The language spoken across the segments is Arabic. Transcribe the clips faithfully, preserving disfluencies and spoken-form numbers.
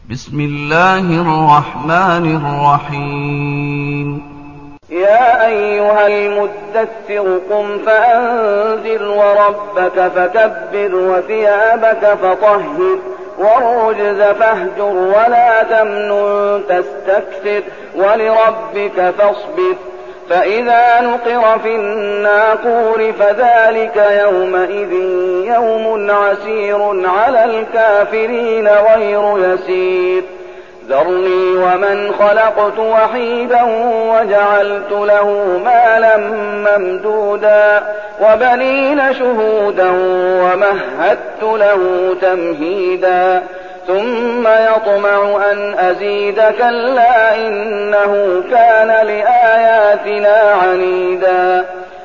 بسم الله الرحمن الرحيم. يا أيها المدثر قم فأنذر وربك فكبر وثيابك فطهر والرجز فاهجر ولا تمنن تستكثر ولربك فاصبر. فإذا نقر في الناقور فذلك يومئذ يوم عسير على الكافرين غير يسير. ذرني ومن خلقت وحيدا وجعلت له مالا ممدودا وبنين شهودا ومهدت له تمهيدا ثم يطمع أن أزيد كلا إنه كان لآياتنا عنيدا.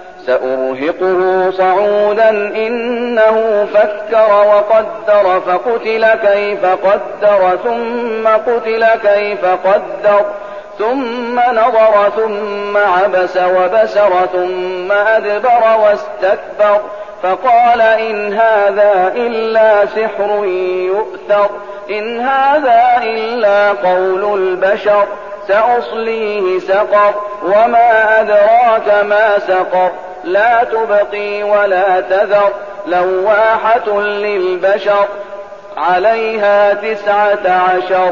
سأرهقه صعودا إنه فكر وقدر فقتل كيف قدر ثم قتل كيف قدر ثم نظر ثم عبس وبسر ثم أدبر واستكبر فقال إن هذا إلا سحر يؤثر إن هذا إلا قول البشر سأصليه سقر وما أدراك ما سقر لا تبقي ولا تذر لواحة للبشر عليها تسعة عشر.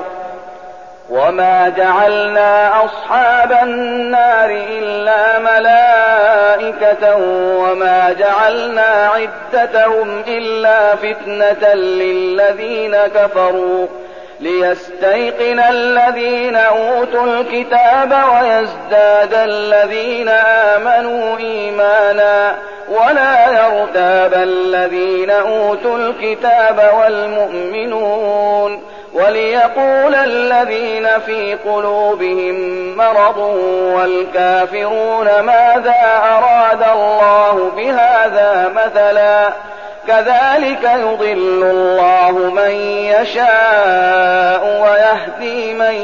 وما جعلنا أصحاب النار إلا ملائكة وما جعلنا عدتهم إلا فتنة للذين كفروا ليستيقن الذين أوتوا الكتاب ويزداد الذين آمنوا إيمانا ولا يرتاب الذين أوتوا الكتاب والمؤمنون وليقول الذين في قلوبهم مرض والكافرون ماذا أراد الله بهذا مثلا كذلك يضل الله من يشاء ويهدي من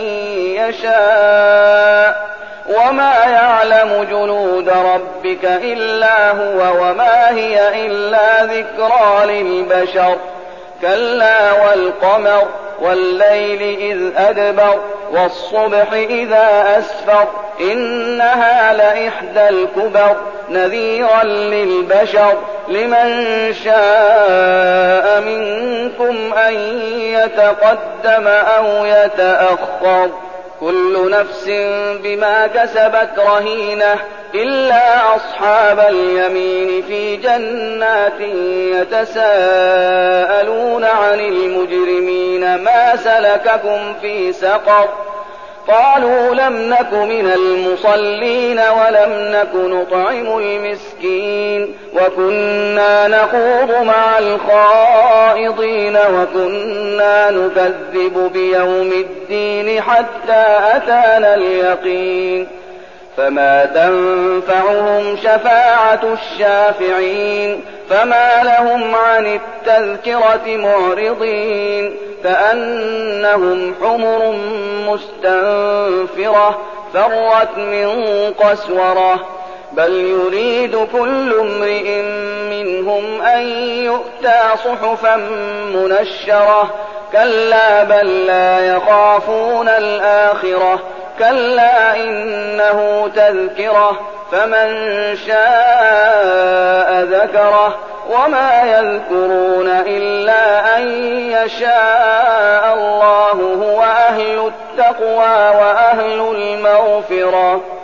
يشاء وما يعلم جنود ربك إلا هو وما هي إلا ذكرى للبشر. كلا والقمر والليل إذ أدبر والصبح إذا أسفر إنها لإحدى الكبر نذيرا للبشر لمن شاء منكم أن يتقدم أو يتأخر. كل نفس بما كسبت رهينة إلا أصحاب اليمين في جنات يتساءلون عن المجرمين ما سلككم في سقر قالوا لم نك من المصلين ولم نك نطعم المسكين وكنا نخوض مع الخائضين وكنا نكذب بيوم الدين حتى أتانا اليقين. فما تنفعهم شفاعة الشافعين فما لهم عن التذكرة معرضين كأنهم حمر مستنفرة فرت من قسورة بل يريد كل امرئ منهم أن يؤتى صحفا منشرة كلا بل لا يخافون الآخرة كلا إنه تذكرة فمن شاء ذكره وما يذكرون إلا أن يشاء الله هو أهل التقوى وأهل المغفرة.